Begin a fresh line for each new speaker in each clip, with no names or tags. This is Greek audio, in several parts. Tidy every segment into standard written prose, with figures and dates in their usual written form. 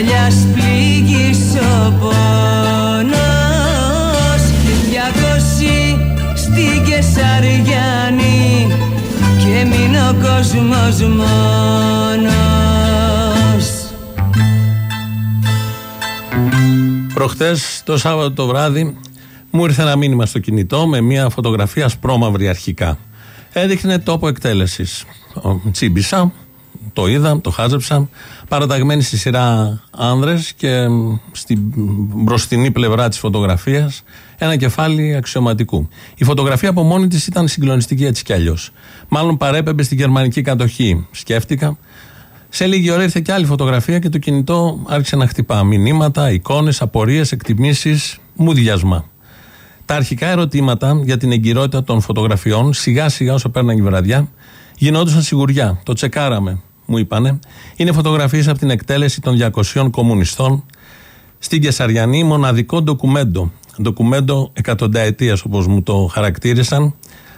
παλιάς πληγής ο πόνος. 200 στην Κεσαριάννη και μείνει ο κόσμος μόνος.
Προχτές το Σάββατο το βράδυ μου ήρθε ένα μήνυμα στο κινητό με μια φωτογραφία ασπρόμαυρη αρχικά. Έδειχνε τόπο εκτέλεσης. Τσίμπησα, το είδα, το χάζεψα. Παραταγμένοι στη σειρά άνδρες και στην μπροστινή πλευρά της φωτογραφίας ένα κεφάλι αξιωματικού. Η φωτογραφία από μόνη της ήταν συγκλονιστική έτσι κι αλλιώς. Μάλλον παρέπεμπε στη γερμανική κατοχή. Σκέφτηκα. Σε λίγη ώρα ήρθε και άλλη φωτογραφία και το κινητό άρχισε να χτυπά. Μηνύματα, εικόνες, απορίες, εκτιμήσεις, μουδιασμά. Τα αρχικά ερωτήματα για την εγκυρότητα των φωτογραφιών, σιγά σιγά όσο πέρναγε η βραδιά, γινόντουσαν σιγουριά. Το τσεκάραμε, μου είπανε. Είναι φωτογραφίες από την εκτέλεση των 200 κομμουνιστών στην Κεσαριανή, μοναδικό ντοκουμέντο. Ντοκουμέντο εκατονταετίας, όπως μου το χαρακτήρισαν.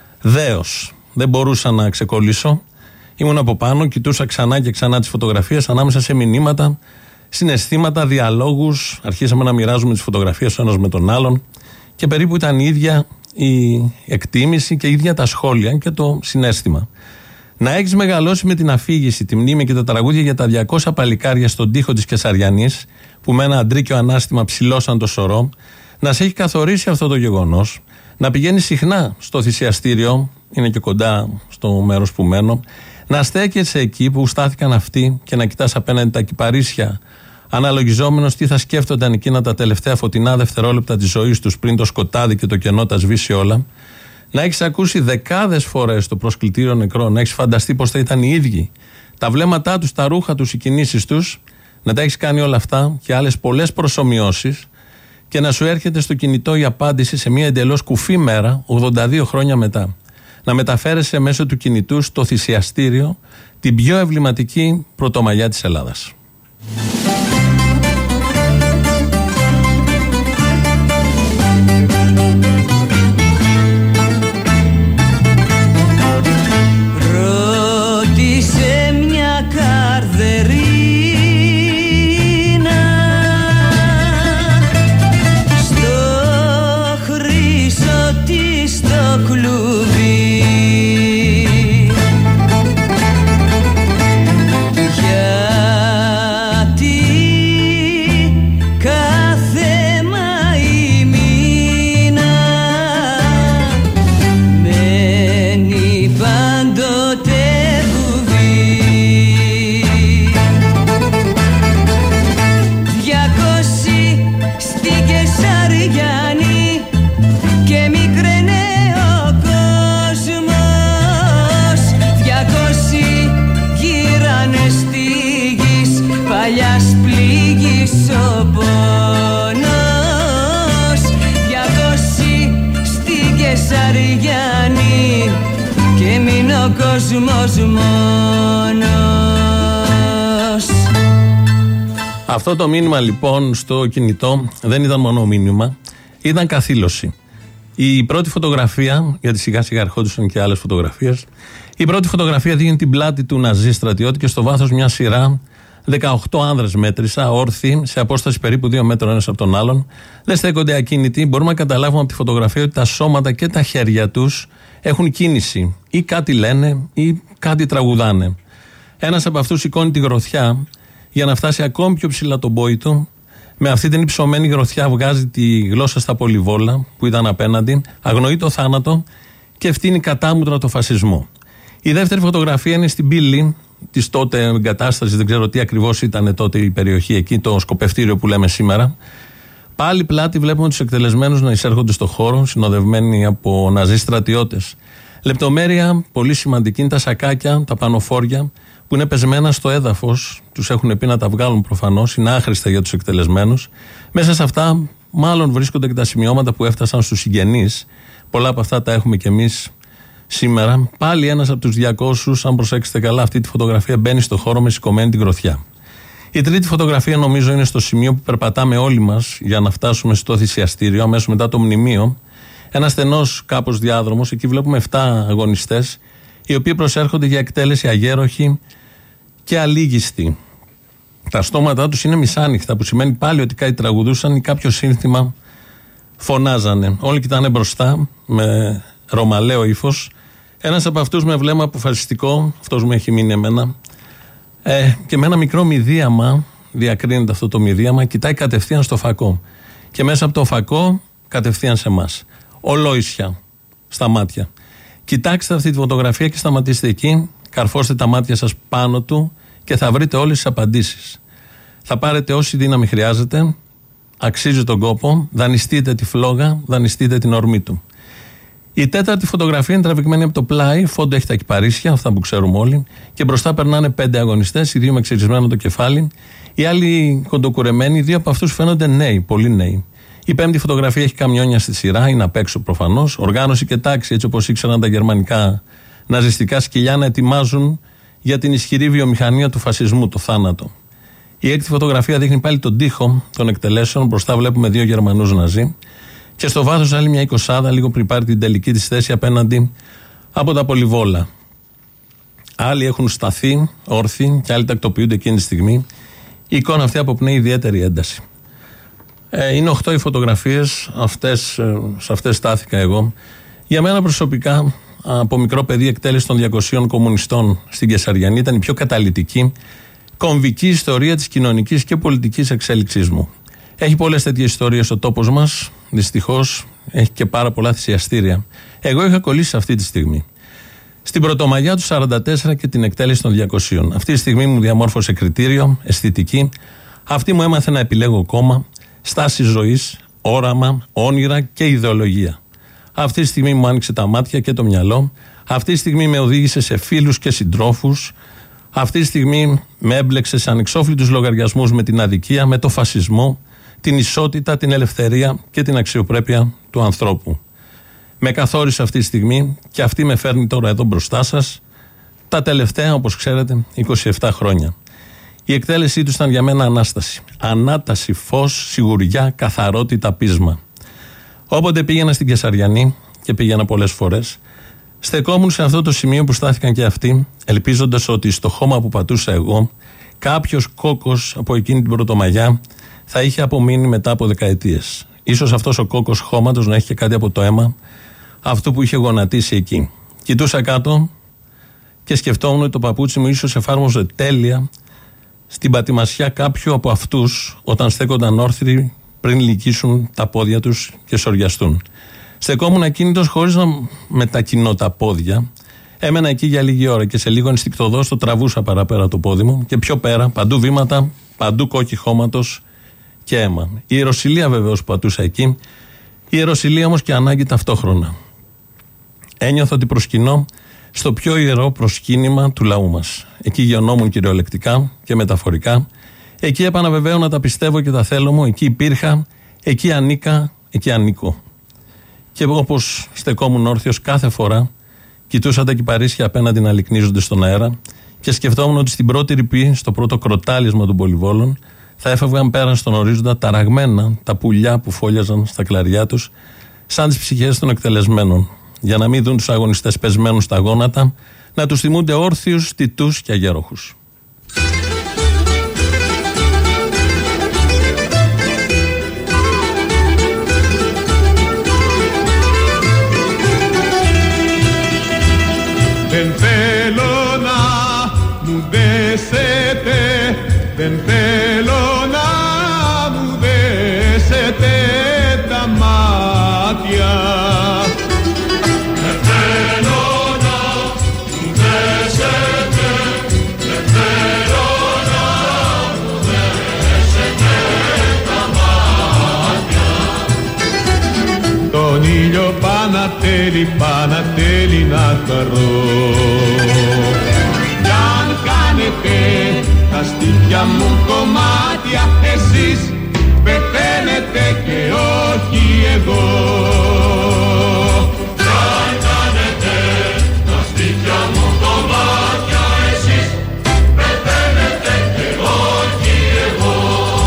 Δέος. Δεν μπορούσα να ξεκολλήσω. Ήμουν από πάνω, κοιτούσα ξανά και ξανά τις φωτογραφίες ανάμεσα σε μηνύματα, συναισθήματα, διαλόγους. Αρχίσαμε να μοιράζουμε τις φωτογραφίες ο ένας με τον άλλον και περίπου ήταν η ίδια η εκτίμηση και η ίδια τα σχόλια και το συναίσθημα. Να έχεις μεγαλώσει με την αφήγηση, τη μνήμη και τα τραγούδια για τα 200 παλικάρια στον τοίχο της Κεσαριανής, που με ένα αντρίκιο ανάστημα ψηλώσαν το σωρό, να σε έχει καθορίσει αυτό το γεγονός, να πηγαίνεις συχνά στο θυσιαστήριο, είναι και κοντά στο μέρος που μένω, να στέκεσαι εκεί που στάθηκαν αυτοί και να κοιτάς απέναντι τα κυπαρίσια, αναλογιζόμενος τι θα σκέφτονταν εκείνα τα τελευταία φωτεινά δευτερόλεπτα της ζωής τους πριν το σκοτάδι και το κενό τα σβήσει όλα. Να έχεις ακούσει δεκάδες φορές το προσκλητήριο νεκρό, να έχεις φανταστεί πως θα ήταν οι ίδιοι, τα βλέμματά τους, τα ρούχα τους, οι κινήσεις τους, να τα έχεις κάνει όλα αυτά και άλλες πολλές προσομοιώσεις και να σου έρχεται στο κινητό η απάντηση σε μια εντελώς κουφή μέρα, 82 χρόνια μετά. Να μεταφέρεσαι μέσω του κινητού στο θυσιαστήριο την πιο εμβληματική πρωτομαγιά της Ελλάδας.
Ρώτησε μια καρδερίνα στο χρυσό της το κλουβί. Και μην ο κόσμος μόνος.
Αυτό το μήνυμα λοιπόν στο κινητό δεν ήταν μόνο μήνυμα, ήταν καθήλωση. Η πρώτη φωτογραφία, γιατί σιγά σιγά ερχόντουσαν και άλλες φωτογραφίες, η πρώτη φωτογραφία δείχνει την πλάτη του Ναζί στρατιώτη και στο βάθος μια σειρά 18 άνδρες μέτρησα, όρθιοι, σε απόσταση περίπου 2 μέτρων ένας από τον άλλον. Δεν στέκονται ακίνητοι. Μπορούμε να καταλάβουμε από τη φωτογραφία ότι τα σώματα και τα χέρια τους έχουν κίνηση. Ή κάτι λένε ή κάτι τραγουδάνε. Ένας από αυτούς σηκώνει τη γροθιά για να φτάσει ακόμη πιο ψηλά τον πόη του. Με αυτή την υψωμένη γροθιά βγάζει τη γλώσσα στα πολυβόλα που ήταν απέναντι, αγνοεί το θάνατο και ευθύνει κατάμουτρα το φασισμό. Η δεύτερη φωτογραφία είναι στην πύλη της τότε εγκατάστασης, δεν ξέρω τι ακριβώς ήταν τότε η περιοχή εκεί, το σκοπευτήριο που λέμε σήμερα. Πάλι πλάτη βλέπουμε τους εκτελεσμένους να εισέρχονται στο χώρο, συνοδευμένοι από Ναζί στρατιώτες. Λεπτομέρεια πολύ σημαντική είναι τα σακάκια, τα πανοφόρια που είναι πεσμένα στο έδαφος. Τους έχουν πει να τα βγάλουν προφανώς, είναι άχρηστα για τους εκτελεσμένους. Μέσα σε αυτά, μάλλον βρίσκονται και τα σημειώματα που έφτασαν στους συγγενείς. Πολλά από αυτά τα έχουμε κι εμείς σήμερα. Πάλι ένας από τους 200, αν προσέξετε καλά, αυτή τη φωτογραφία μπαίνει στο χώρο με σηκωμένη την γροθιά. Η τρίτη φωτογραφία νομίζω είναι στο σημείο που περπατάμε όλοι μας για να φτάσουμε στο θυσιαστήριο, αμέσως μετά το μνημείο. Ένα στενός κάπως διάδρομος, εκεί βλέπουμε 7 αγωνιστές, οι οποίοι προσέρχονται για εκτέλεση αγέροχοι και αλήγιστοι. Τα στόματά τους είναι μισάνοιχτα, που σημαίνει πάλι ότι κάτι τραγουδούσαν ή κάποιο σύνθημα φωνάζανε. Όλοι κοιτάνε μπροστά με ρωμαλαίο ύφος. Ένας από αυτούς με βλέμμα αποφασιστικό, αυτός μου έχει μείνει εμένα, και με ένα μικρό μηδίαμα, διακρίνεται αυτό το μηδίαμα, κοιτάει κατευθείαν στο φακό. Και μέσα από το φακό κατευθείαν σε εμάς. Ολόησια στα μάτια. Κοιτάξτε αυτή τη φωτογραφία και σταματήστε εκεί, καρφώστε τα μάτια σας πάνω του και θα βρείτε όλες τις απαντήσεις. Θα πάρετε όση δύναμη χρειάζεται, αξίζει τον κόπο, δανειστείτε τη φλόγα, δανειστείτε την ορμή του. Η τέταρτη φωτογραφία είναι τραβηγμένη από το πλάι, φόντο έχει τα κυπαρίσια, αυτά που ξέρουμε όλοι, και μπροστά περνάνε 5 αγωνιστές, οι 2 με ξυρισμένο το κεφάλι, οι άλλοι κοντοκουρεμένοι, 2 από αυτούς φαίνονται νέοι, πολύ νέοι. Η 5η φωτογραφία έχει καμιόνια στη σειρά, είναι απ' έξω προφανώς, οργάνωση και τάξη, έτσι όπως ήξεραν τα γερμανικά ναζιστικά σκυλιά να ετοιμάζουν για την ισχυρή βιομηχανία του φασισμού, το θάνατο. Η 6η φωτογραφία δείχνει πάλι τον τοίχο των εκτελέσεων. Μπροστά βλέπουμε 2 Γερμανούς Ναζί. Και στο βάθος άλλη μια 20, λίγο πριν πάρει την τελική της θέση απέναντι από τα πολυβόλα. Άλλοι έχουν σταθεί όρθιοι και άλλοι τακτοποιούνται εκείνη τη στιγμή. Η εικόνα αυτή αποπνέει ιδιαίτερη ένταση. Είναι 8 οι φωτογραφίες, σε αυτές στάθηκα εγώ. Για μένα προσωπικά, από μικρό παιδί, εκτέλεση των 200 κομμουνιστών στην Κεσαριανή ήταν η πιο καταλυτική, κομβική ιστορία της κοινωνικής και πολιτικής εξέλιξής μου. Έχει πολλές τέτοιες ιστορίες ο τόπος μας, δυστυχώς, έχει και πάρα πολλά θυσιαστήρια. Εγώ είχα κολλήσει αυτή τη στιγμή. Στην Πρωτομαγιά του 44 και την εκτέλεση των 200. Αυτή τη στιγμή μου διαμόρφωσε κριτήριο, αισθητική. Αυτή μου έμαθε να επιλέγω κόμμα, στάση ζωής, όραμα, όνειρα και ιδεολογία. Αυτή τη στιγμή μου άνοιξε τα μάτια και το μυαλό. Αυτή τη στιγμή με οδήγησε σε φίλους και συντρόφους. Αυτή τη στιγμή με έμπλεξε σε ανεξόφλητους λογαριασμούς με την αδικία, με το φασισμό, την ισότητα, την ελευθερία και την αξιοπρέπεια του ανθρώπου. Με καθόρισε αυτή τη στιγμή και αυτή με φέρνει τώρα εδώ μπροστά σας τα τελευταία, όπως ξέρετε, 27 χρόνια. Η εκτέλεσή του ήταν για μένα ανάσταση. Ανάταση, φως, σιγουριά, καθαρότητα, πείσμα. Όποτε πήγαινα στην Κεσαριανή, και πήγαινα πολλές φορές, στεκόμουν σε αυτό το σημείο που στάθηκαν και αυτοί, ελπίζοντας ότι στο χώμα που πατούσα εγώ, κάποιος κόκκος από εκείνη την Πρωτομαγιά θα είχε απομείνει μετά από δεκαετίες. Ίσως αυτός ο κόκκος χώματος να έχει και κάτι από το αίμα αυτού που είχε γονατίσει εκεί. Κοιτούσα κάτω και σκεφτόμουν ότι το παπούτσι μου ίσως εφάρμοζε τέλεια στην πατημασιά κάποιου από αυτούς όταν στέκονταν όρθιοι πριν λυκίσουν τα πόδια τους και σοριαστούν. Στεκόμουν ακίνητος χωρίς να μετακινώ τα πόδια. Έμενα εκεί για λίγη ώρα και σε λίγο ενστικτωδώς το τραβούσα παραπέρα το πόδι μου και πιο πέρα, παντού βήματα, παντού κόκκι χώματος και αίμα. Η ιεροσυλία βεβαίως πατούσα εκεί, η ιεροσυλία όμως και ανάγκη ταυτόχρονα. Ένιωθα ότι προσκυνώ στο πιο ιερό προσκύνημα του λαού μας. Εκεί γεννόμουν κυριολεκτικά και μεταφορικά. Εκεί επαναβεβαίω να τα πιστεύω και τα θέλω μου. Εκεί υπήρχα, εκεί ανήκα, εκεί ανήκω. Και όπως στεκόμουν όρθιος κάθε φορά, κοιτούσα τα κυπαρίσια απέναντι να λυκνίζονται στον αέρα και σκεφτόμουν ότι στην πρώτη ρηπή, στο πρώτο κροτάλισμα των πολυβόλων, θα έφευγαν πέρα στον ορίζοντα ταραγμένα τα πουλιά που φόλιαζαν στα κλαριά τους, σαν τις ψυχές των εκτελεσμένων, για να μην δουν τους αγωνιστές πεσμένους στα γόνατα, να τους θυμούνται όρθιους, τιτούς και αγέροχους.
Δεν θέλω να μου δέσετε, δεν θέλω να μου δέσετε τα μάτια. Δεν θέλω να μου δέσετε, δεν θέλω να μου δέσετε τα μάτια. Τον ήλιο πανατέλει, πανατέλει να χαρώ. Κι αν κάνετε τα στήθια μου κομμάτια, εσείς πεθαίνετε και όχι εγώ. Κι αν κάνετε τα στήθια μου κομμάτια, εσείς πεθαίνετε και όχι εγώ.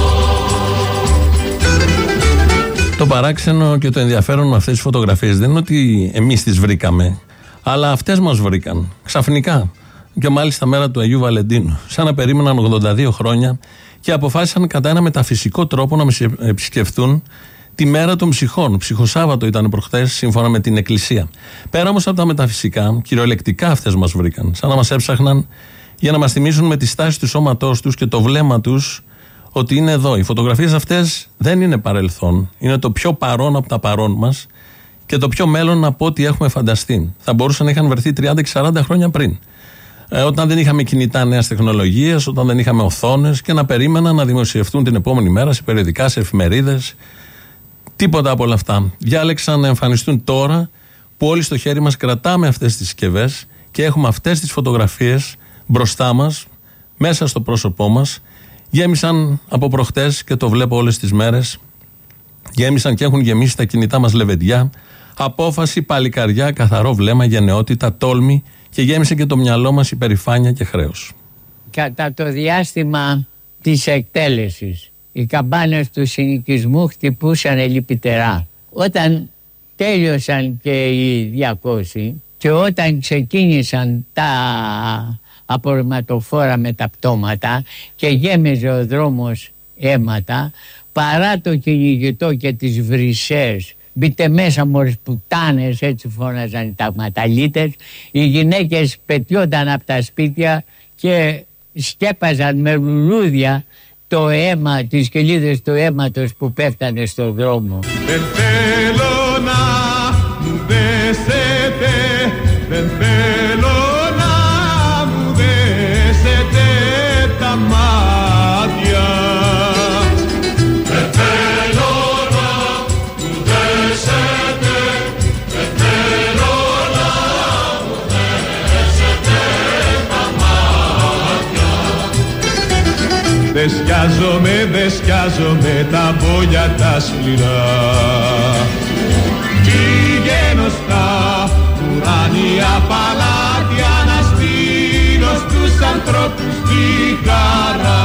Το παράξενο και το ενδιαφέρον με αυτές τις φωτογραφίες δεν είναι ότι εμείς τις βρήκαμε, αλλά αυτές μας βρήκαν ξαφνικά. και μάλιστα μέρα του Αγίου Βαλεντίνου. Σαν να περίμεναν 82 χρόνια και αποφάσισαν κατά ένα μεταφυσικό τρόπο να με επισκεφθούν τη μέρα των ψυχών. Ψυχοσάββατο ήταν προχθές, σύμφωνα με την Εκκλησία. Πέρα όμως από τα μεταφυσικά, κυριολεκτικά αυτές μας βρήκαν. Σαν να μας έψαχναν για να μας θυμίσουν με τη στάση του σώματός τους και το βλέμμα τους ότι είναι εδώ. Οι φωτογραφίες αυτές δεν είναι παρελθόν. Είναι το πιο παρόν από τα παρόν μας και το πιο μέλλον από ό,τι έχουμε φανταστεί. Θα μπορούσαν να είχαν βρεθεί 30 και 40 χρόνια πριν. Όταν δεν είχαμε κινητά νέας τεχνολογίας, όταν δεν είχαμε οθόνες και να περίμεναν να δημοσιευτούν την επόμενη μέρα σε περιοδικά, σε εφημερίδες. Τίποτα από όλα αυτά. Διάλεξαν να εμφανιστούν τώρα που όλοι στο χέρι μας κρατάμε αυτές τις συσκευές και έχουμε αυτές τις φωτογραφίες μπροστά μας, μέσα στο πρόσωπό μας. Γέμισαν από προχτές και το βλέπω όλες τις μέρες. Γέμισαν και έχουν γεμίσει τα κινητά μας λεβεντιά. Απόφαση, παλικαριά, καθαρό βλέμμα, γενναιότητα, τόλμη και γέμισε και το μυαλό μας υπερηφάνεια και χρέος.
Κατά το διάστημα της εκτέλεσης, οι καμπάνες του συνοικισμού χτυπούσαν λυπητερά. Όταν τέλειωσαν και οι 200 και όταν ξεκίνησαν τα απορριμματοφόρα με τα πτώματα και γέμιζε ο δρόμος αίματα, παρά το κυνηγητό και τις βρυσές, μπείτε μέσα μόλις πουτάνες, έτσι φώναζαν οι ταγματαλίτες, οι γυναίκες πετιόνταν από τα σπίτια και σκέπαζαν με λουλούδια το αίμα, τις κοιλίδες του αίματος που πέφτανε στον δρόμο.
Δεν θέλω να μου δέσετε, δεν θέλω να μου δέσετε τα μάτια. Δεν θέλω να μου δέσετε, δεν θέλω να μου δέσετε τα μάτια. Δεν σκιάζομαι τα βόλια τα σκληρά. Πηγαίνω στα ουράνια παλάτια να στείλω στους ανθρώπους τη χαρά.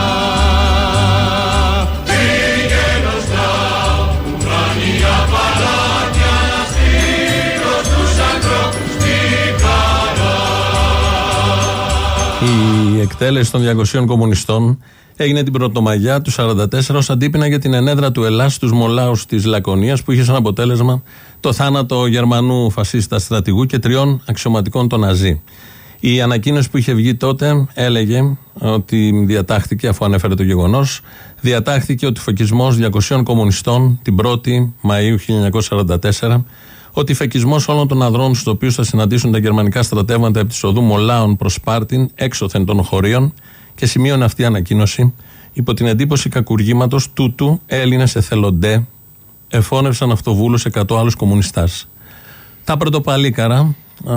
Πηγαίνω στα ουράνια παλάτια να στείλω στους ανθρώπους τη χαρά.
Η εκτέλεση των 200 κομμουνιστών έγινε την Πρωτομαγιά του 1944 ως αντίπεινα για την ενέδρα του Ελλάς στους Μολάους της Λακωνίας, που είχε σαν αποτέλεσμα το θάνατο Γερμανού φασίστα στρατηγού και 3 αξιωματικών των Ναζί. Η ανακοίνωση που είχε βγει τότε έλεγε ότι διατάχθηκε, αφού ανέφερε το γεγονός, διατάχθηκε ότι φεκισμός 200 κομμουνιστών την 1η Μαΐου 1944, ότι φεκισμός όλων των ανδρών στους οποίους θα συναντήσουν τα γερμανικά στρατεύματα επί της οδού Μολάων προς Σπάρτιν έξωθεν των χωρίων. Και σημείωνε αυτή η ανακοίνωση υπό την εντύπωση κακουργήματος τούτου Έλληνες εθελοντέ εφώνευσαν αυτοβούλους 100 άλλους κομμουνιστάς. Τα πρωτοπαλίκαρα,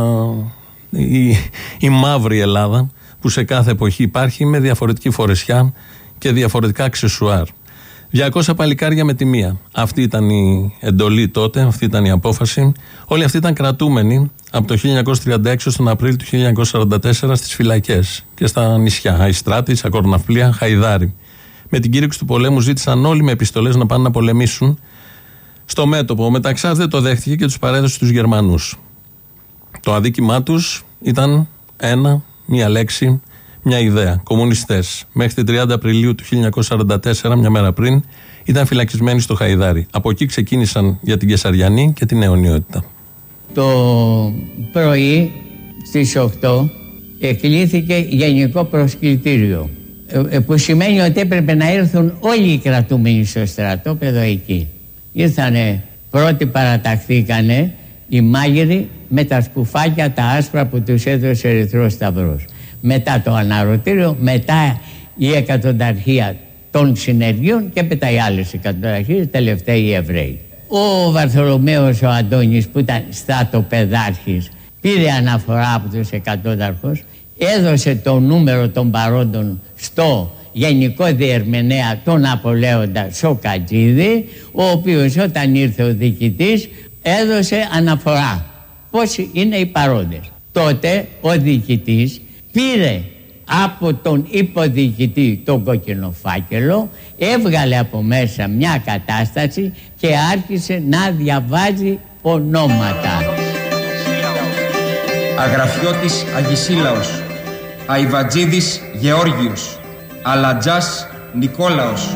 η μαύρη Ελλάδα που σε κάθε εποχή υπάρχει με διαφορετική φορεσιά και διαφορετικά αξεσουάρ. 200 παλικάρια με τη μία. Αυτή ήταν η εντολή τότε, αυτή ήταν η απόφαση. Όλοι αυτοί ήταν κρατούμενοι από το 1936 τον Απρίλιο του 1944 στις φυλακές και στα νησιά Αϊστράτη, Σακορναυπλία, Χαϊδάρι. Με την κήρυξη του πολέμου ζήτησαν όλοι με επιστολές να πάνε να πολεμήσουν στο μέτωπο. Ο Μεταξάς δεν το δέχτηκε και τους παρέδωσε στους Γερμανούς. Το αδίκημά τους ήταν μία λέξη, μια ιδέα. Κομμουνιστές. Μέχρι την 30 Απριλίου του 1944, μια μέρα πριν, ήταν φυλακισμένοι στο Χαϊδάρι. Από εκεί ξεκίνησαν για την Κεσαριανή και την αιωνιότητα.
Το πρωί στις 8 εκλήθηκε γενικό προσκλητήριο, που σημαίνει ότι έπρεπε να έρθουν όλοι οι κρατούμενοι στο στρατόπεδο εκεί. Ήρθανε πρώτοι, παραταχθήκανε οι μάγειροι με τα σκουφάκια τα άσπρα που τους έδωσε ο Ερυθρός Σταυρός. Μετά το αναρωτήριο, μετά η εκατονταρχία των συνεργείων και μετά οι άλλες εκατονταρχίες, τελευταία οι Εβραίοι. Ο Βαρθολομαίος ο Αντώνης, που ήταν στρατοπεδάρχης, πήρε αναφορά από τους εκατόνταρχους, έδωσε το νούμερο των παρόντων στο Γενικό Διερμηνέα τον Απολέοντα Σοκατζίδη, ο οποίος όταν ήρθε ο διοικητής έδωσε αναφορά πόσοι είναι οι παρόντες. Τότε ο διοικητής πήρε από τον υποδιοικητή τον κόκκινο φάκελο, έβγαλε από μέσα μια κατάσταση και άρχισε να διαβάζει ονόματα.
Αγραφιώτης Αγισίλαος, Αϊβατζίδης Γεώργιος. Αλατζάς Νικόλαος.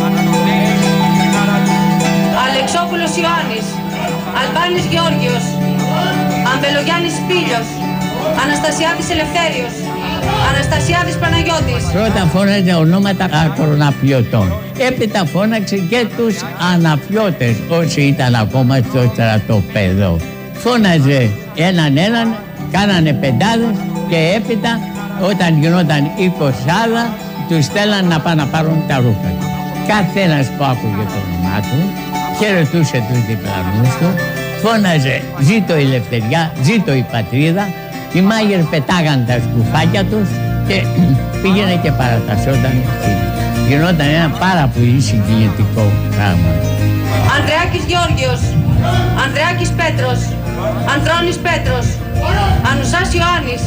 Αλεξόπουλος Ιωάννης. Αλβάνης Γεώργιος. Αμπελογιάννης Πήλιος. Αναστασιάδης Ελευθέριος. Αναστασιάδης Παναγιώτης.
Πρώτα φώναζε ονόματα ακροναφιωτών. Έπειτα φώναξε και τους αναφιώτες όσοι ήταν ακόμα στο στρατοπέδο. Φώναζε έναν, κάνανε πεντάδες και έπειτα όταν γινόταν η κοσάδα τους στέλναν να πάνε να πάρουν τα ρούχα. Καθένας που άκουγε το όνομά του χαιρετούσε τους διπλανούς του, φώναζε «Ζήτω η ελευθεριά, ζήτω η πατρίδα». Οι μάγειρες πετάγαν τα σκουφάκια τους και πήγαινε και παρατασσόταν εκεί. Γινόταν ένα πάρα πολύ συγκινητικό πράγμα.
Ανδρεάκης Γεώργιος. Ανδρεάκης Πέτρος. Ανδρώνης Πέτρος. Ανουσάς Ιωάννης.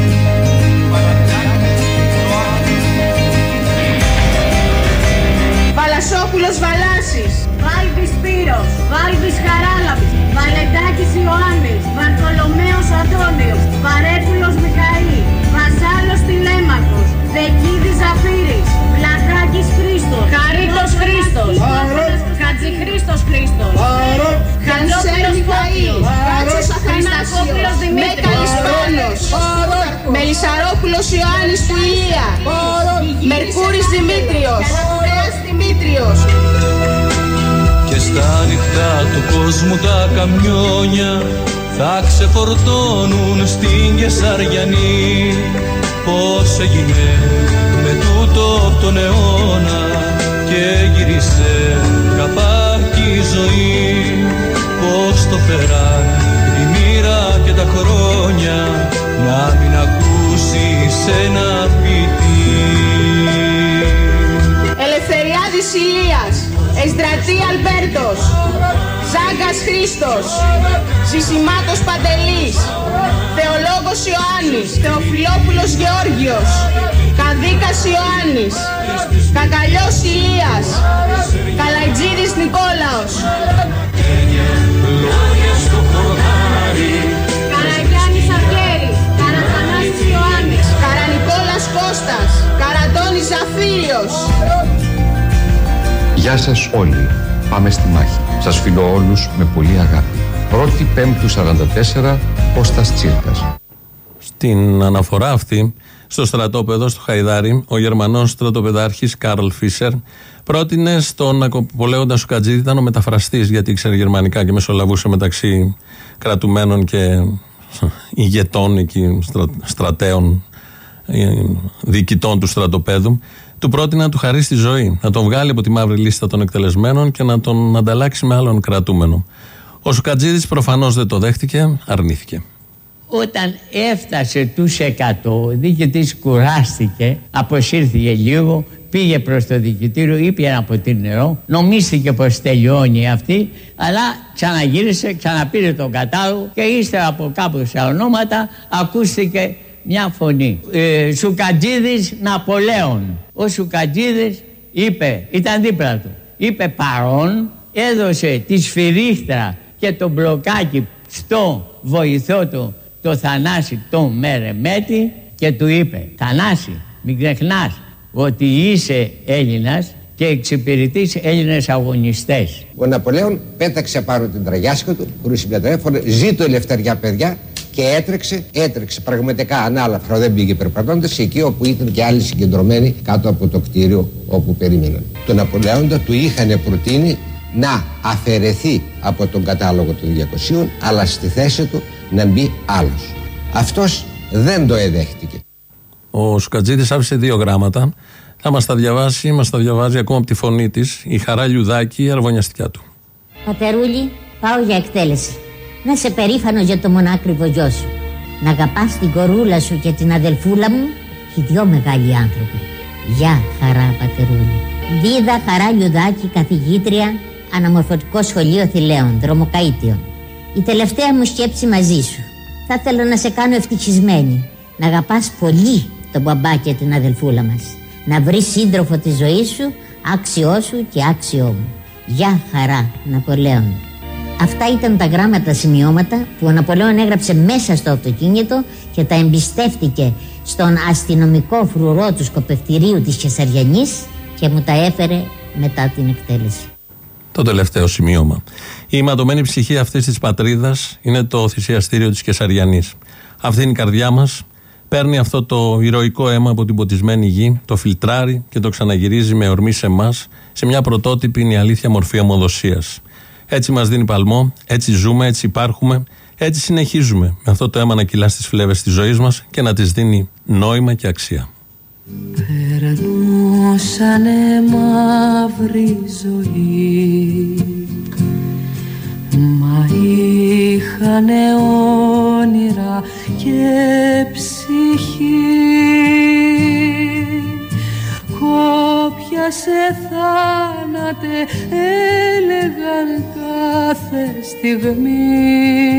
Παλασόπουλος Βαλάσης. Βάλβης Σπύρος. Βάλβης Χαράλαμπης. Βαλεντάκης Ιωάννης. Βαρθολομαίος Αντώνιος. Βαρέπουλος Μιχαήλ. Βασάλος Τηλέμαχος. Δεκίδης Ζαφύρης. Βλαχάκης Χρήστος. Χαρίτος Χρήστος. Χατζηχρήστος Χρήστος. Χατζόπουλος Μιχαήλ. Χριστακόπουλος Δημήτρης. Μελισσαρόπουλος Ιωάννης του Ηλία. Μερκούρης Δημήτριος. Δημήτριος.
Και στα νυχτά του κόσμου τα καμιόνια θα ξεφορτώνουν στην Κεσαριανή. Πώς έγινε με τούτο τον αιώνα και γύρισε καπάκι η ζωή. Πώς το φέραν η μοίρα και τα χρόνια να μην ακούσεις ένα ποιητή.
Ελευθεριάδης Ηλίας. Εστρατή Αλμπέρτος. Ζάγκας Χρήστος. Ζησιμάτος Παντελής. Θεολόγος Ιωάννης. Θεοφιλόπουλος Γεώργιος. Καδίκας Ιωάννης. Κακαλιός Ηλίας. Καλαϊτζίδης Νικόλαος. Καραγιάννης Αυγέρης. Καραθανάσης Ιωάννης. Καρανικόλας Κώστας. Καραντώνης Ζαφύριος.
Γεια σας όλοι. Πάμε στη μάχη. Σας φιλώ όλους με πολύ αγάπη. 1η Πέμπτου 44, Κώστας Τσίρκας.
Στην αναφορά αυτή, στο στρατόπεδο, στο Χαϊδάρι, ο Γερμανός στρατοπεδάρχης Καρλ Φίσερ πρότεινε στον Ακοπολέοντα Σουκατζίδη, ήταν ο μεταφραστής, γιατί ήξερε γερμανικά και μεσολαβούσε μεταξύ κρατουμένων και ηγετών εκεί, στρατέων, διοικητών του στρατοπέδου. Του πρότεινε να του χαρίσει τη ζωή, να τον βγάλει από τη μαύρη λίστα των εκτελεσμένων και να τον ανταλλάξει με άλλον κρατούμενο. Ο Σουκατζίδης προφανώς δεν το δέχτηκε, αρνήθηκε.
Όταν έφτασε τους 100, ο διοικητής κουράστηκε, αποσύρθηκε λίγο, πήγε προς το διοικητήριο, είπε ένα ποτήρι νερό, νομίστηκε πως τελειώνει αυτή, αλλά ξαναγύρισε, ξαναπήρε τον κατάλογο και ύστερα από κάποια ονόματα ακούστηκε μια φωνή. Σουκατζίδης Ναπολέων. Ο Σουκατζίδης είπε, ήταν δίπλα του, είπε παρόν, έδωσε τη σφυρίχτρα και το μπλοκάκι στο βοηθό του, το Θανάση τον Μερεμέτη, και του είπε: Θανάση, μην ξεχνάς ότι είσαι Έλληνας και εξυπηρετείς Έλληνες αγωνιστές.
Ο Ναπολέων πέταξε πάνω την τραγιάσκα του, χωρίς τηλέφωνο, ζήτω ελευθεριά παιδιά, και έτρεξε πραγματικά ανάλαφρα, δεν πήγε περπατώντας εκεί όπου ήταν και άλλοι συγκεντρωμένοι κάτω από το κτίριο όπου περίμεναν. Τον Ναπολέοντα του είχαν προτείνει να αφαιρεθεί από τον κατάλογο των 200, αλλά στη θέση του να μπει άλλος. Αυτός δεν το εδέχτηκε.
Ο Σουκατζίδης άφησε 2 γράμματα. Θα μας τα διαβάζει ακόμα από τη φωνή της η Χαρά Λιουδάκη, η αρβωνιαστικά του.
Πατερούλη, πάω για εκτέλεση. Να είσαι περήφανος για το μονάκριβο γιο σου. Να αγαπάς την κορούλα σου και την αδελφούλα μου, οι 2 μεγάλοι άνθρωποι. Γεια, Χαρά, πατερούλη. Δίδα Χαρά Λιουδάκη, καθηγήτρια, Αναμορφωτικό Σχολείο Θηλαίων, Δρομοκαΐτιον. Η τελευταία μου σκέψη μαζί σου. Θα θέλω να σε κάνω ευτυχισμένη. Να αγαπάς πολύ τον μπαμπά και την αδελφούλα μας. Να βρεις σύντροφο τη ζωή σου, άξιό σου και άξιό μου. Γεια, Χαρά, Ναπολέων. Αυτά ήταν τα γράμματα σημειώματα που ο Ναπολέον έγραψε μέσα στο αυτοκίνητο και τα εμπιστεύτηκε στον αστυνομικό φρουρό του σκοπευτηρίου της Κεσαριανής και μου τα έφερε μετά την εκτέλεση.
Το τελευταίο σημείωμα. Η ηματωμένη ψυχή αυτής της πατρίδας είναι το θυσιαστήριο της Κεσαριανής. Αυτή είναι η καρδιά μας. Παίρνει αυτό το ηρωικό αίμα από την ποτισμένη γη, το φιλτράρει και το ξαναγυρίζει με ορμή σε εμάς, σε μια πρωτότυπη, είναι η αλήθεια, μορφή αιμοδοσίας. Έτσι μας δίνει παλμό, έτσι ζούμε, έτσι υπάρχουμε, έτσι συνεχίζουμε με αυτό το αίμα να κυλά στις φλέβες της ζωής μας και να της δίνει νόημα και αξία.
Περνούσανε μαύρη ζωή, μα είχανε όνειρα και ψυχή. Κόπιασε θάνατε, έλεγαν κάθε στιγμή.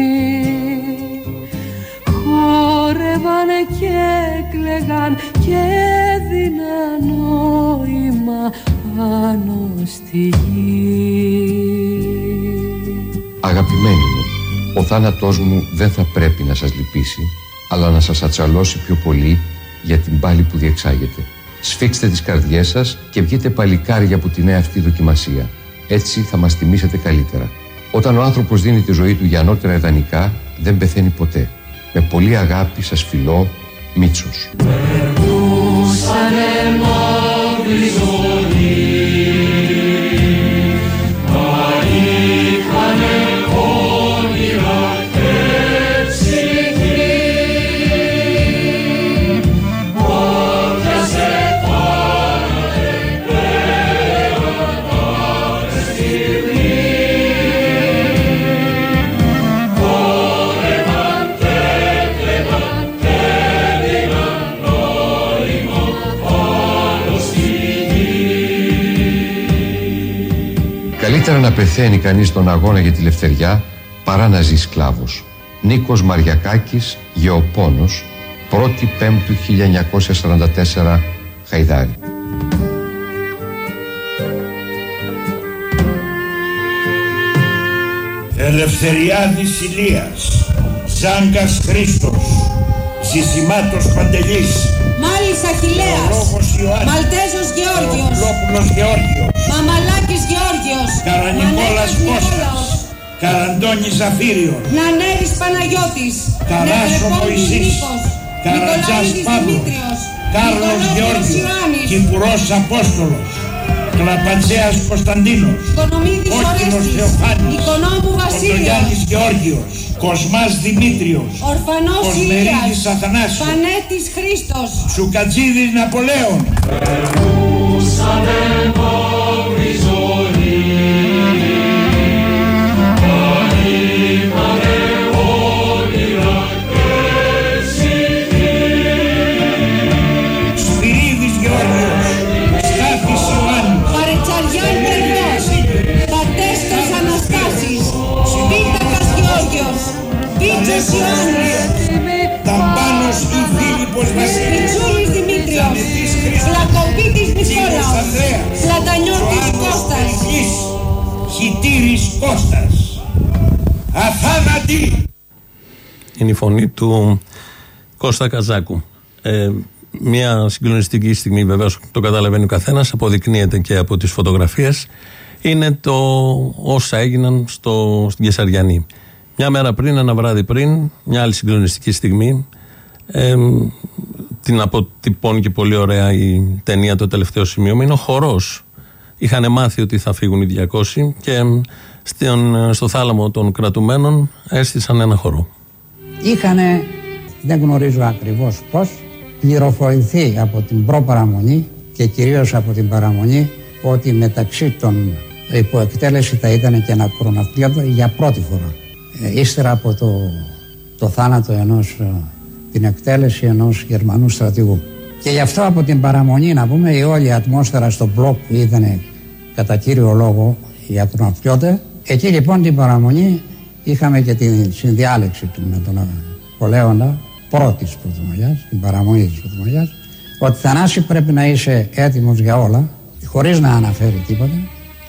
Χόρευανε και έκλαιγαν και έδιναν νόημα πάνω στη γη.
Αγαπημένοι μου, ο θάνατός μου δεν θα πρέπει να σας λυπήσει, αλλά να σας ατσαλώσει πιο πολύ για την πάλη που διεξάγεται. Σφίξτε τις καρδιές σας και βγείτε παλικάρια από τη νέα αυτή δοκιμασία. Έτσι θα μας τιμήσετε καλύτερα. Όταν ο άνθρωπος δίνει τη ζωή του για ανώτερα ιδανικά, δεν πεθαίνει ποτέ. Με πολύ αγάπη σας φιλώ, Μίτσος.
Περνούσανε μαύρη ζωή, μα είχανε όνειρα και ψυχή. Όποιασε θάνατε, έλεγαν κάθε στιγμή.
Καλύτερα να πεθαίνει κανείς στον αγώνα για τη ελευθεριά παρά να ζει σκλάβος. Νίκος Μαριακάκης, Γεωπόνος, 1η Πέμπτου 1944, Χαϊδάρι.
Ελευθεριάδης Ηλίας, Ζάγκας Χρήστος, Ζησιμάτος Παντελής,
Μάλης Αχιλλέας, Μαλτέζος Γεώργιος,
Λόπουλος Γεώργιος,
Μαμαλάκης Γεώργιος,
Καρανικόλας Κώστας, Καραντώνης Ζαφύριος,
Νανέρης Παναγιώτης,
Καράσο Μωυσής, Καρατζάς Παύλος, Κάρλος Γεώργιος, Κυπουρός Απόστολος, Κλαπατσέας Κωνσταντίνος, Κόκκινος Θεοφάνης, Κοντογιάννης Γεώργιος, Κοσμάς Δημήτριος,
Ορφανός
Κοσμερίδης Αθανάσιος,
Πανέτης Χρήστος,
Σουκατζίδης Ναπολέων.
Περνούσανε μαύρη ζωή, μα είχανε όνειρα και ψυχή.
Σπυρίδης Γεώργιος, Στάθης Ιωάννης,
Παρετσαριάν Περνός, Πατέστος Αναστάσης, Σπίτακας Γεώργιος, Πίτσος Ιωάννης,
Ταμπάνος ή Φίλιππος Βασίλης,
Πιτσούλης Δημήτριος, Φλακοπίτης Νικόλαος, Πλατανιώτης Κώστας,
Χιτήρης Κώστας. Αθάνατη!
Είναι η φωνή του Κώστα Καζάκου. Μια συγκλονιστική στιγμή, βεβαίως το καταλαβαίνει ο καθένας, αποδεικνύεται και από τις φωτογραφίες. Είναι το όσα έγιναν στην Κεσαριανή. Μια μέρα πριν, ένα βράδυ πριν, μια άλλη συγκλονιστική στιγμή. Την αποτυπώνει και πολύ ωραία η ταινία Το τελευταίο σημείωμα. Είναι ο χορός. Είχαν μάθει ότι θα φύγουν οι 200 και στο θάλαμο των κρατουμένων έστησαν ένα χορό.
Είχανε, δεν γνωρίζω ακριβώς πώς, πληροφορηθεί από την προπαραμονή και κυρίως από την παραμονή ότι μεταξύ των υποεκτέλεση θα ήταν και ένα κοροναυτλίατο για πρώτη φορά. Ύστερα από το θάνατο την εκτέλεση ενός Γερμανού στρατηγού. Και γι' αυτό από την παραμονή, να πούμε, η όλη ατμόσφαιρα στο μπλοκ που ήταν κατά κύριο λόγο για τον Ναυτλιώτε, εκεί λοιπόν την παραμονή είχαμε και την συνδιάλεξη του με τον Πολέοντα πρώτης Πρωτομαγιάς, την παραμονή της Πρωτομαγιάς, ότι Θανάση πρέπει να είσαι έτοιμος για όλα, χωρίς να αναφέρει τίποτα,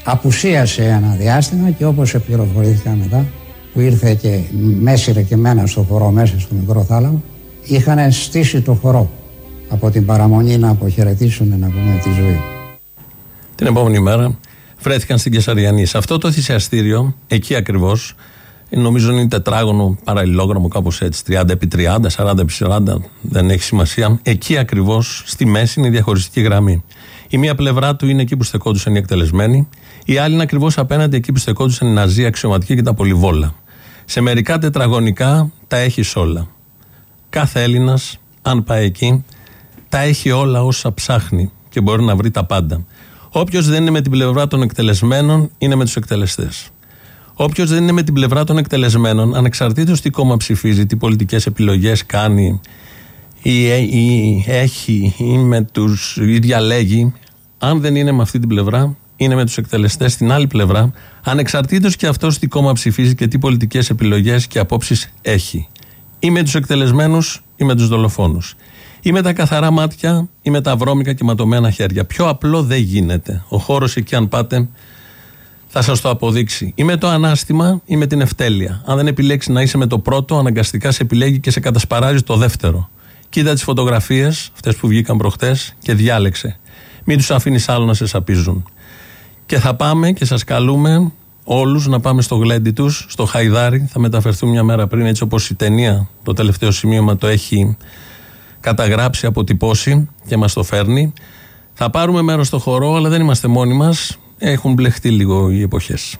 απουσίασε ένα διάστημα και όπως πληροφορήθηκα μετά, που ήρθε και με έσυρε και μένα στο χορό μέσα στο Μικρό Θάλαμο, είχαν στήσει το χορό από την παραμονή να αποχαιρετήσουν, να πούμε, τη ζωή.
Την επόμενη μέρα βρέθηκαν στην Κεσαριανή. Σε αυτό το θυσιαστήριο, εκεί ακριβώς, νομίζω είναι τετράγωνο παραλληλόγραμμο, κάπως έτσι, 30x30, 40x40, δεν έχει σημασία. Εκεί ακριβώς, στη μέση, είναι η διαχωριστική γραμμή. Η μία πλευρά του είναι εκεί που στεκόντουσαν οι εκτελεσμένοι, η άλλη είναι ακριβώς απέναντι εκεί που στεκόντουσαν οι Ναζί αξιωματικοί και τα πολυβόλα. Σε μερικά τετραγωνικά τα έχεις όλα. Κάθε Έλληνας, αν πάει εκεί, τα έχει όλα όσα ψάχνει και μπορεί να βρει τα πάντα. Όποιος δεν είναι με την πλευρά των εκτελεσμένων, είναι με τους εκτελεστές. Όποιος δεν είναι με την πλευρά των εκτελεσμένων, ανεξαρτήτως τι κόμμα ψηφίζει, τι πολιτικές επιλογές κάνει ή έχει ή διαλέγει, αν δεν είναι με αυτή την πλευρά, είναι με τους εκτελεστές στην άλλη πλευρά, ανεξαρτήτως και αυτός τι κόμμα ψηφίζει και τι πολιτικές επιλογές και απόψεις έχει. Ή με τους εκτελεσμένους ή με τους δολοφόνους. Ή με τα καθαρά μάτια ή με τα βρώμικα και ματωμένα χέρια. Πιο απλό δεν γίνεται. Ο χώρος εκεί, αν πάτε, θα σας το αποδείξει. Ή με το ανάστημα ή με την ευτέλεια. Αν δεν επιλέξεις να είσαι με το πρώτο, αναγκαστικά σε επιλέγει και σε κατασπαράζει το δεύτερο. Κοίτα τις φωτογραφίες, αυτές που βγήκαν προχτές, και διάλεξε. Μην τους αφήνεις άλλο να σε σαπίζουν. Και θα πάμε και σας καλούμε όλους να πάμε στο γλέντι τους, στο Χαϊδάρι. Θα μεταφερθούν μια μέρα πριν, έτσι όπως η ταινία, το τελευταίο σημείωμα, το έχει καταγράψει, αποτυπώσει και μας το φέρνει. Θα πάρουμε μέρος στο χορό, αλλά δεν είμαστε μόνοι μας. Έχουν μπλεχτεί λίγο οι εποχές.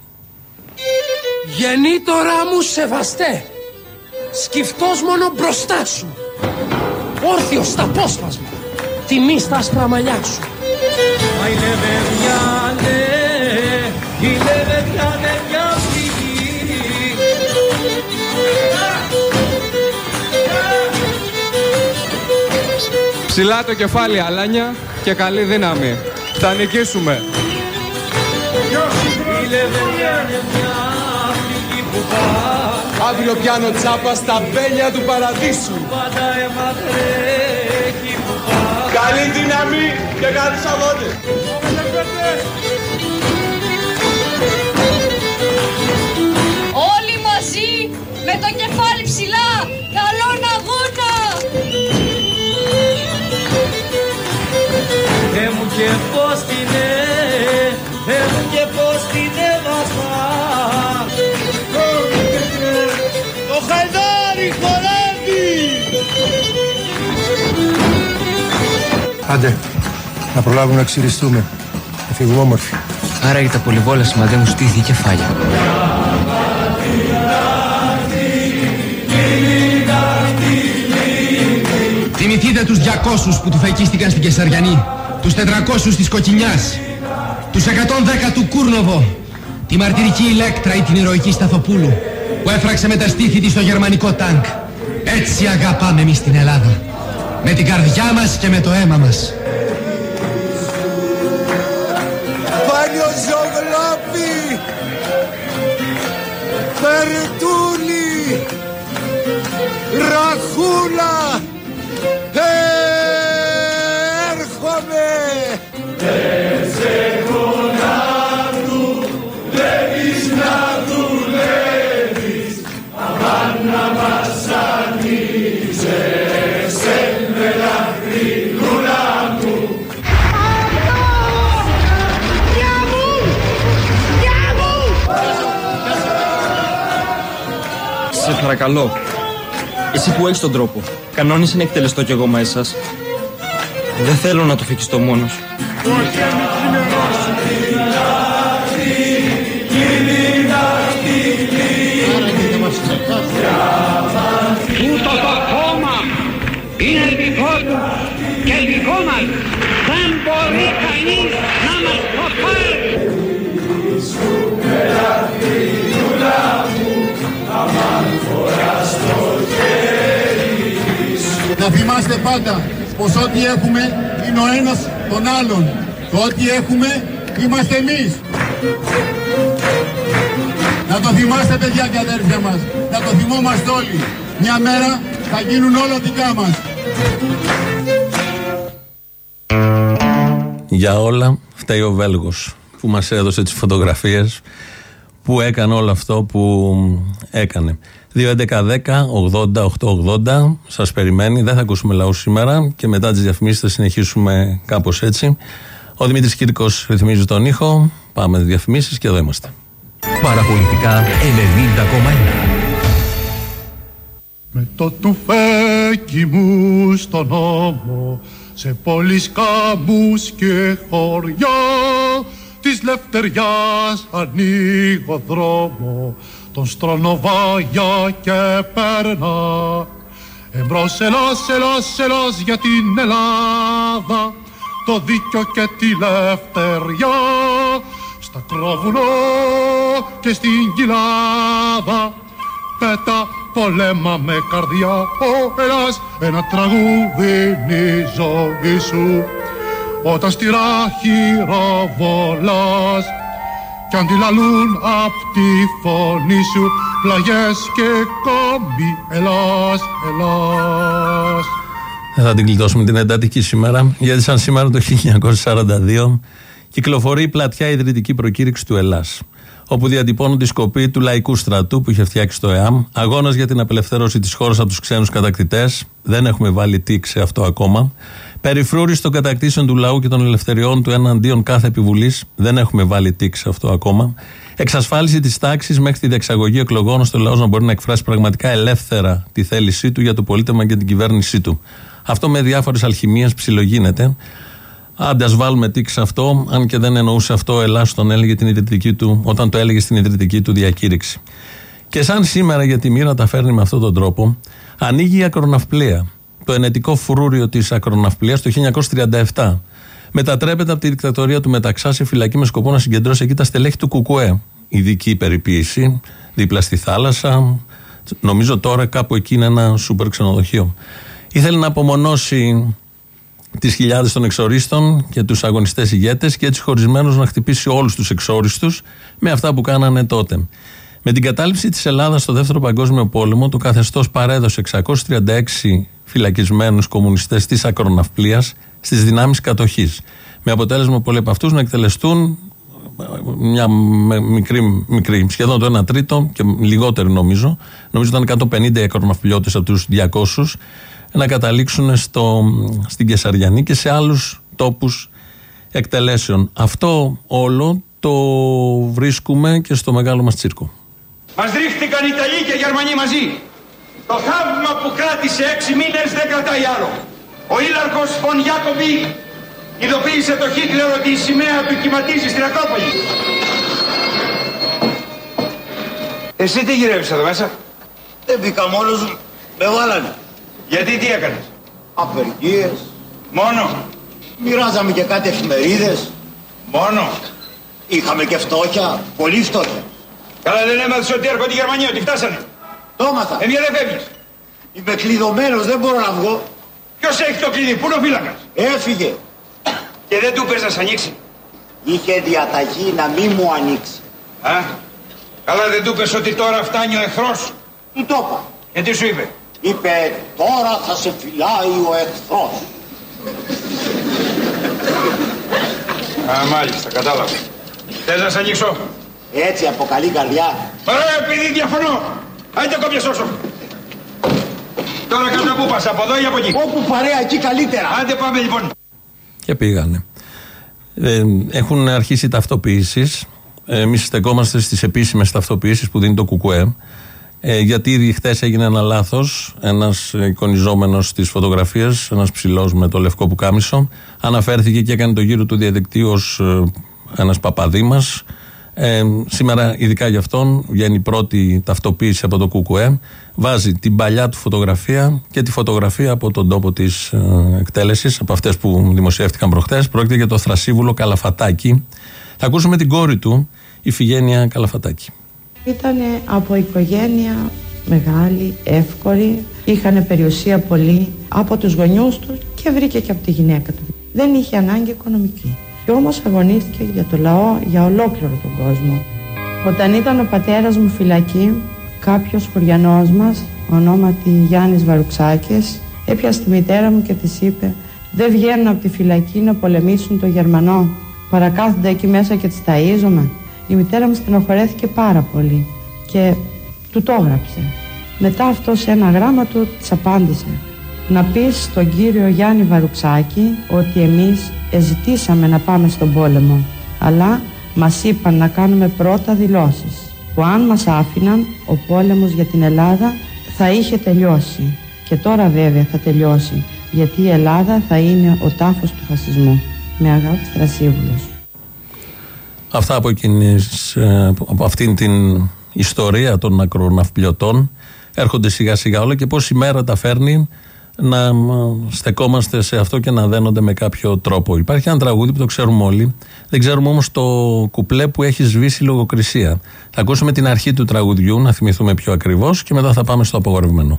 Γεννήτωρά μου σεβαστέ, σκυφτός μόνο μπροστά σου, όρθιος στα απόσπασμα, τιμή στα άσπρα μαλλιά σου.
Μα η λεβεδιάνε, η λεβεδιάνε μια φυγή.
Ψηλά το κεφάλι, Αλάνια, και καλή δύναμη. Θα νικήσουμε.
Η λεβεδιάνε μια φυγή που πάει.
Αύριο πιάνω τσάπα στα μπέλια του παραδείσου.
Πάντα αιματρέχει που πάει.
Καλή δύναμη και καλούς αγώνες.
Όλοι μαζί με το κεφάλι ψηλά, καλόν αγώνα!
Μου και πώς την μου και πώς την έβασμα. Το Χαϊδάρι χορεύει!
Άντε, να προλάβουμε να ξυριστούμε. Να φύγουμε όμορφοι.
Άρα για τα πολυβόλα σημαδεύουν στήθη και κεφάλια.
Θυμηθείτε τους 200 που του φεκίστηκαν στην Κεσαριανή, τους 400 της Κοκκινιάς, τους 110 του Κούρνοβο, τη μαρτυρική Ηλέκτρα ή την ηρωική Σταθοπούλου που έφραξε με τα στήθη της στο γερμανικό τάγκ. Έτσι αγαπάμε εμείς την Ελλάδα, με την καρδιά μας και με το αίμα μας.
Πάνιο Ζωγλόπη, Περτούλη, Ραχούλα, έρχομαι! Δεν σε έχω να δουλεύεις, να δουλεύεις, αμάν να βασανίζεσαι με λαχρινούλα μου. Γεια μου! Γεια μου!
Σε παρακαλώ, εσύ που έχεις τον τρόπο, κανόνισε να εκτελεστώ κι εγώ μέσα σας. Δεν θέλω να το φυκιστώ μόνος.
Τούτο το κόμμα είναι δικό του και δικό μας. Δεν μπορεί κανείς να μας το πάρει.
Να θυμάστε πάντα πως ό,τι έχουμε είναι ο ένας τον άλλον. Το ό,τι έχουμε είμαστε εμείς. Να το θυμάστε, παιδιά και αδέρφια μας. Να το θυμόμαστε όλοι. Μια μέρα θα γίνουν όλα δικά μας.
Για όλα φταίει ο Βέλγος. που μας έδωσε τις φωτογραφίες, που έκανε όλο αυτό που έκανε. 2.11.10.80.880 σας περιμένει. Δεν θα ακούσουμε λαού σήμερα και μετά τις διαφημίσεις θα συνεχίσουμε κάπως έτσι. Ο Δημήτρης Κύρκος ρυθμίζει τον ήχο. Πάμε τις διαφημίσεις και εδώ είμαστε.
Παραπολιτικά 90,1.
Με το τουφέκι μου στον ώμο, σε πόλεις, κάμπους και χωριά της λευτεριάς ανοίγω δρόμο, τον στρονοβάγια και περνά. Εμπρός Ελλάς για την Ελλάδα, το δίκιο και τη λευτεριά, στα Κρόβουνο και στην Κοιλάδα, πέτα πολέμα με καρδιά, ο Ελλάς, ένα τραγούδι είναι η ζωή σου, όταν στη ράχη ροβολάς, κι αντιλαλούν απ' τη φωνή σου πλαγιές και κόμπι. Ελλάς, Ελλάς.
Δεν θα την κλειτώσουμε την εντατική σήμερα, γιατί σαν σήμερα το 1942 κυκλοφορεί η πλατιά ιδρυτική προκήρυξη του Ελλάς, όπου διατυπώνουν τη σκοπή του λαϊκού στρατού που είχε φτιάξει το ΕΑΜ, αγώνας για την απελευθέρωση της χώρας από τους ξένους κατακτητές. Δεν έχουμε βάλει τικ σε αυτό ακόμα. Περιφρούρηση των κατακτήσεων του λαού και των ελευθεριών του εναντίον κάθε επιβουλής. Δεν έχουμε βάλει τικ σε αυτό ακόμα. Εξασφάλιση της τάξης μέχρι τη διεξαγωγή εκλογών, ώστε ο λαός να μπορεί να εκφράσει πραγματικά ελεύθερα τη θέλησή του για το πολίτευμα και την κυβέρνησή του. Αυτό με διάφορες αλχημίες ψιλογίνεται. Άντε, ας βάλουμε τικ σε αυτό, αν και δεν εννοούσε αυτό ο Ελλάς όταν το έλεγε στην ιδρυτική του διακήρυξη. Και σαν σήμερα, γιατί η μοίρα τα φέρνει με αυτόν τον τρόπο, ανοίγει η ακροναυπλία. Το ενετικό φρούριο της ακροναυπλίας το 1937. Μετατρέπεται από τη δικτατορία του Μεταξά σε φυλακή με σκοπό να συγκεντρώσει εκεί τα στελέχη του ΚΚΕ. Ειδική περιποίηση, δίπλα στη θάλασσα. Νομίζω τώρα κάπου εκεί είναι ένα σούπερ ξενοδοχείο. Ήθελε να απομονώσει τις χιλιάδες των εξορίστων και τους αγωνιστές ηγέτες και έτσι χωρισμένους να χτυπήσει όλους τους εξόριστους με αυτά που κάνανε τότε. Με την κατάληψη της Ελλάδας στο Δεύτερο Παγκόσμιο Πόλεμο, το καθεστώς παρέδωσε 636 φυλακισμένους κομμουνιστές της ακροναυπλίας στις δυνάμεις κατοχής. Με αποτέλεσμα πολλοί από αυτούς να εκτελεστούν μια μικρή, σχεδόν το 1 τρίτο και λιγότεροι νομίζω ήταν 150 οι ακροναυπλιώτες από τους 200, να καταλήξουν στην Κεσαριανή και σε άλλους τόπους εκτελέσεων. Αυτό όλο το βρίσκουμε και στο μεγάλο μας τσίρκο.
Μας ρίχτηκαν Ιταλοί και Γερμανοί μαζί. Το θαύμα που κράτησε 6 μήνες δεν κρατάει άλλο. Ο ήλαρχος Φον Ιάκομπι ειδοποίησε το Χίτλερ ότι η σημαία του κυματίζει στην Ακρόπολη. Εσύ τι γυρεύεις εδώ μέσα?
Δεν μπήκα μόνος μου, με βάλανε.
Γιατί, τι έκανες?
Απεργίες.
Μόνο?
Μοιράζαμε και κάτι εφημερίδες.
Μόνο?
Είχαμε και φτώχεια, πολύ φτώχεια.
Καλά, δεν έμαθες ότι έρχονται οι Γερμανοί, ότι φτάσανε?
Το έμαθα.
Μια δεν φεύγεις.
Είμαι κλειδωμένος, δεν μπορώ να βγω.
Ποιος έχει το κλειδί, πού είναι ο φύλακας?
Έφυγε.
Και δεν του πες να σ' ανοίξει?
Είχε διαταγή να μη μου ανοίξει.
Α, καλά, δεν του πες ότι τώρα φτάνει ο εχθρός?
Του το είπα.
Και τι σου είπε?
Είπε, τώρα θα σε φυλάει ο εχθρός.
Α, μάλιστα, κατάλαβα. Θες να σ' ανοίξω?
Έτσι, από καλή καρδιά.
Ωραία, επειδή διαφωνώ. Άντε κόμπιες όσο. Τώρα κατά πού πας, από εδώ ή από εκεί?
Όπου παρέα, εκεί καλύτερα.
Άντε πάμε λοιπόν.
Και πήγανε. Έχουν αρχίσει ταυτοποιήσεις. Εμείς στεκόμαστε στις επίσημες ταυτοποιήσεις που δίνει το ΚΚΕ. Γιατί ήδη χθες έγινε ένα λάθος. Ένας εικονιζόμενος στις φωτογραφίες, ένας ψηλός με το λευκό πουκάμισο, αναφέρθηκε και έκανε το γύρο του διαδικτύου ως ένας παπαδήμας. Σήμερα, ειδικά για αυτόν, βγαίνει η πρώτη ταυτοποίηση από το ΚΚΕ. Βάζει την παλιά του φωτογραφία και τη φωτογραφία από τον τόπο της εκτέλεσης, από αυτές που δημοσιεύτηκαν προχθές. Πρόκειται για το Θρασίβουλο Καλαφατάκη. Θα ακούσουμε την κόρη του, η Φιγένεια Καλαφατάκη.
Ήταν από οικογένεια μεγάλη, εύκολη, είχαν περιουσία πολύ από τους γονιούς του και βρήκε και από τη γυναίκα του. Δεν είχε ανάγκη οικονομική. Και όμως αγωνίστηκε για το λαό, για ολόκληρο τον κόσμο. Όταν ήταν ο πατέρας μου φυλακή, κάποιος χωριανός μας, ονόματι Γιάννης Βαρουξάκης, έπιασε τη μητέρα μου και της είπε: «Δεν βγαίνουν από τη φυλακή να πολεμήσουν τον Γερμανό». παρακάθονται εκεί μέσα και τις ταΐζομαι. Η μητέρα μου στενοχωρέθηκε πάρα πολύ και του το έγραψε. Μετά αυτό σε ένα γράμμα του της απάντησε: να πεις στον κύριο Γιάννη Βαρουξάκη ότι εμείς ζητήσαμε να πάμε στον πόλεμο, αλλά μας είπαν να κάνουμε πρώτα δηλώσεις, που αν μας άφηναν ο πόλεμος για την Ελλάδα θα είχε τελειώσει. Και τώρα βέβαια θα τελειώσει, γιατί η Ελλάδα θα είναι ο τάφος του φασισμού. Με αγάπη, Θρασίβουλος.
Αυτά από αυτήν την ιστορία των ακροναυπλιωτών έρχονται σιγά σιγά όλα και πώς η μέρα τα φέρνει να στεκόμαστε σε αυτό και να δένονται με κάποιο τρόπο. Υπάρχει ένα τραγούδι που το ξέρουμε όλοι, δεν ξέρουμε όμως το κουπλέ που έχει σβήσει λογοκρισία. Θα ακούσουμε την αρχή του τραγουδιού, να θυμηθούμε πιο ακριβώς, και μετά θα πάμε στο απογορευμένο.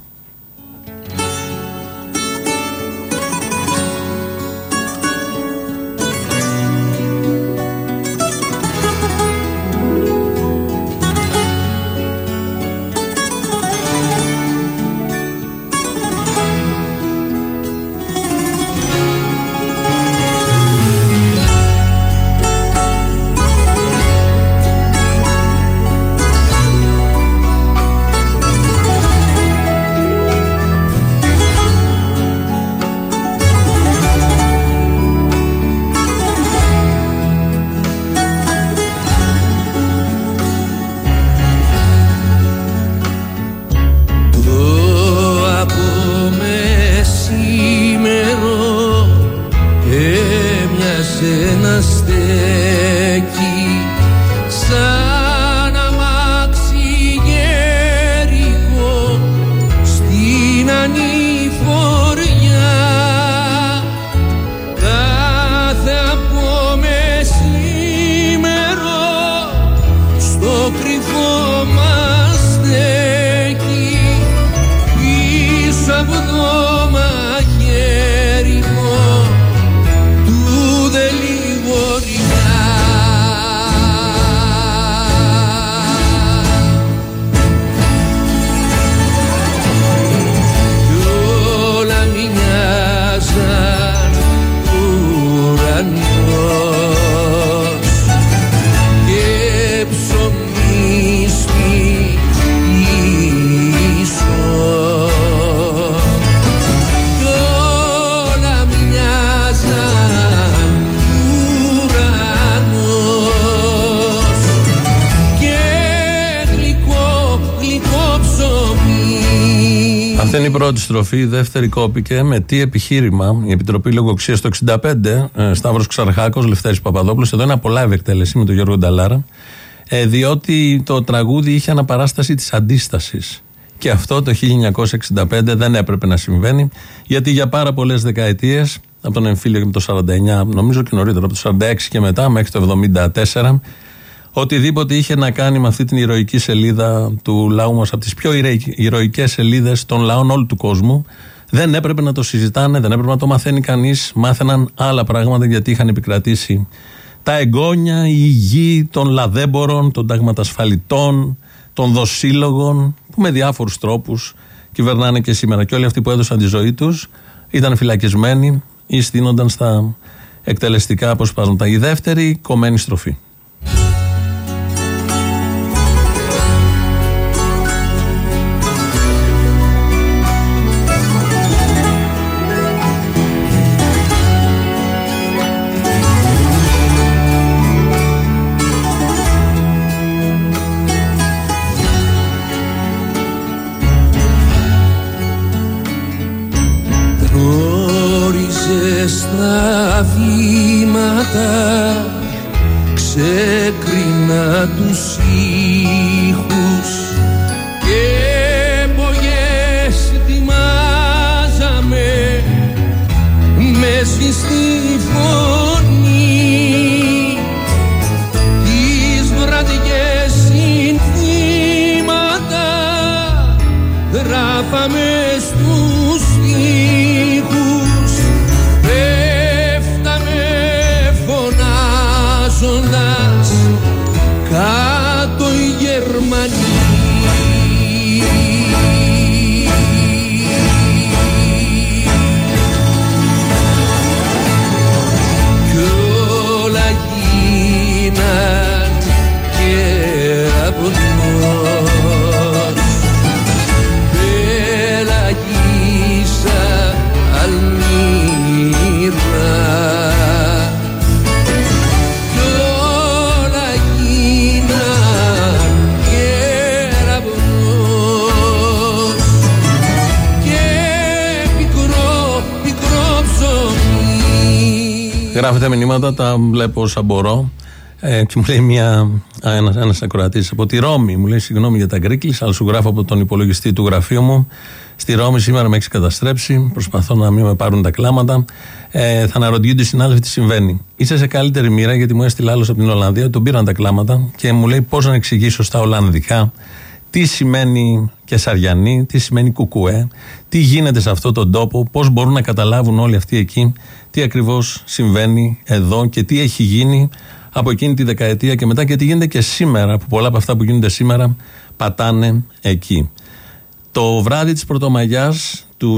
Αυτή είναι η πρώτη στροφή. Η δεύτερη κόπηκε με τι επιχείρημα? Η Επιτροπή Λογοξίας το 1965, Σταύρος Ξαρχάκος, Λευτέρης Παπαδόπουλος. Εδώ είναι πολλά ευεκτέλεση με τον Γιώργο Νταλάρα. Διότι το τραγούδι είχε αναπαράσταση της αντίστασης. Και αυτό το 1965 δεν έπρεπε να συμβαίνει, γιατί για πάρα πολλές δεκαετίες, από τον εμφύλιο και με το 49, νομίζω και νωρίτερα, από το 46 και μετά μέχρι το 74, οτιδήποτε είχε να κάνει με αυτή την ηρωική σελίδα του λαού μας, από τις πιο ηρωικές σελίδες των λαών όλου του κόσμου, δεν έπρεπε να το συζητάνε, δεν έπρεπε να το μαθαίνει κανείς. Μάθαιναν άλλα πράγματα, γιατί είχαν επικρατήσει τα εγγόνια, η γη των λαδέμπορων, των ταγματασφαλιτών, των δοσύλλογων, που με διάφορους τρόπους κυβερνάνε και σήμερα. Και όλοι αυτοί που έδωσαν τη ζωή τους ήταν φυλακισμένοι ή στείνονταν στα εκτελεστικά αποσπάσματα. Η δεύτερη κομμένη στροφή.
Στα βήματα ξεκρίνα τους ήχους και μπογιές ετοιμάζαμε με σβηστή φωνή, τις βραδιές συνθήματα γράφαμε στους τοίχους. Κάτω οι Γερμανοί, κι όλα
Γράφετε μηνύματα, τα βλέπω όσα μπορώ. Και μου λέει ένας ακροατής από τη Ρώμη, μου λέει συγγνώμη για τα γκρίκλις, αλλά σου γράφω από τον υπολογιστή του γραφείου μου. Στη Ρώμη σήμερα με έχεις καταστρέψει. Προσπαθώ να μην με πάρουν τα κλάματα. Θα αναρωτιούνται οι συνάδελφοι τι συμβαίνει. Είσαι σε καλύτερη μοίρα, γιατί μου έστειλε άλλος από την Ολλανδία, τον πήραν τα κλάματα και μου λέει πώς να εξηγήσω στα Ολλανδικά τι σημαίνει Κεσαριανή, τι σημαίνει Κουκουέ, τι γίνεται σε αυτόν τον τόπο, πώς μπορούν να καταλάβουν όλοι αυτοί εκεί τι ακριβώς συμβαίνει εδώ και τι έχει γίνει από εκείνη τη δεκαετία και μετά και τι γίνεται και σήμερα, που πολλά από αυτά που γίνονται σήμερα πατάνε εκεί. Το βράδυ της Πρωτομαγιάς του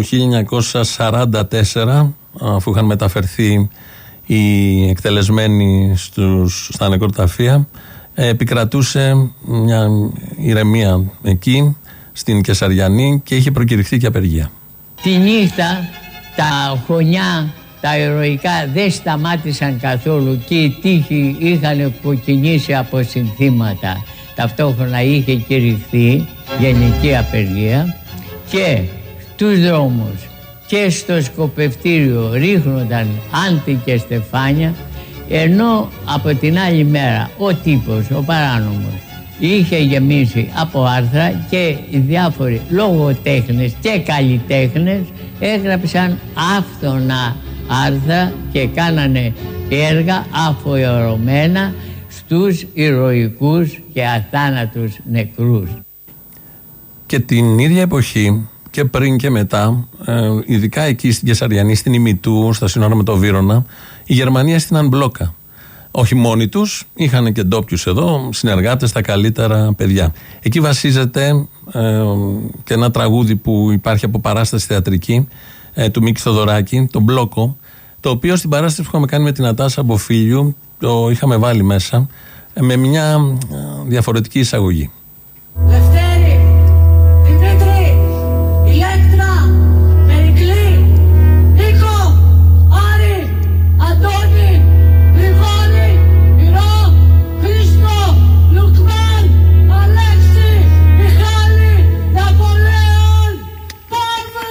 1944, αφού είχαν μεταφερθεί οι εκτελεσμένοι στα νεκροταφεία, επικρατούσε μια ηρεμία εκεί στην Κεσαριανή και είχε προκηρυχθεί και απεργία.
Τη νύχτα τα χωνιά, τα ηρωικά δεν σταμάτησαν καθόλου και οι τείχοι είχαν κοκκινήσει από συνθήματα. Ταυτόχρονα είχε κηρυχθεί γενική απεργία και στους δρόμους και στο σκοπευτήριο ρίχνονταν άντι και στεφάνια, ενώ από την άλλη μέρα ο τύπος, ο παράνομος, είχε γεμίσει από άρθρα και οι διάφοροι λογοτέχνες και καλλιτέχνες έγραψαν άφθονα άρθρα και κάνανε έργα αφιερωμένα στους ηρωικούς και αθάνατους νεκρούς.
Και την ίδια εποχή και πριν και μετά, ειδικά εκεί στην Κεσαριανή, στην Ημιτού, στα σύνορα με το Βύρωνα, οι Γερμανοί έστειναν μπλόκα. Όχι μόνοι τους, είχαν και ντόπιους εδώ, συνεργάτες, τα καλύτερα παιδιά. Εκεί βασίζεται και ένα τραγούδι που υπάρχει από παράσταση θεατρική του Μίκη Θοδωράκη, το Μπλόκο, το οποίο στην παράσταση που είχαμε κάνει με την Ατάσα Μποφίλιου το είχαμε βάλει μέσα με μια διαφορετική εισαγωγή.
Λευτέρη, Δημήτρη, Ηλέκτρα, Περικλή, Νίκο, Άρη, Αντώνη, Γρηγόρη, Ηρώ, Χρήστο, Λουκμάν, Αλέξη, Μιχάλη, Ναπολέον, Παύλο!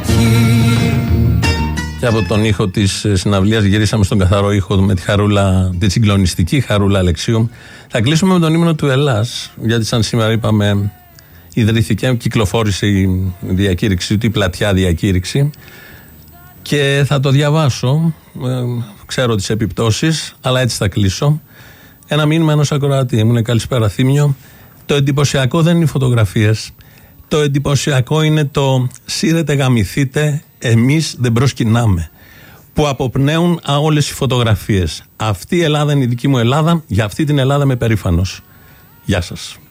Και από τον ήχο της συναυλίας γυρίσαμε στον καθαρό ήχο με τη Χαρούλα, τη συγκλονιστική Χαρούλα Αλεξίου. Θα κλείσουμε με τον ύμνο του Ελλάς, γιατί σαν σήμερα είπαμε ιδρύθηκε, κυκλοφόρησε η διακήρυξη του, η πλατιά διακήρυξη, και θα το διαβάσω, ξέρω τις επιπτώσεις, αλλά έτσι θα κλείσω. Ένα μήνυμα ενός ακροατή μου είναι: καλησπέρα Θήμιο, το εντυπωσιακό δεν είναι οι φωτογραφίες, το εντυπωσιακό είναι το σύρετε γαμηθείτε, εμείς δεν προσκυνάμε, που αποπνέουν όλες οι φωτογραφίες. Αυτή η Ελλάδα είναι η δική μου Ελλάδα, για αυτή την Ελλάδα είμαι περήφανος. Γεια σας.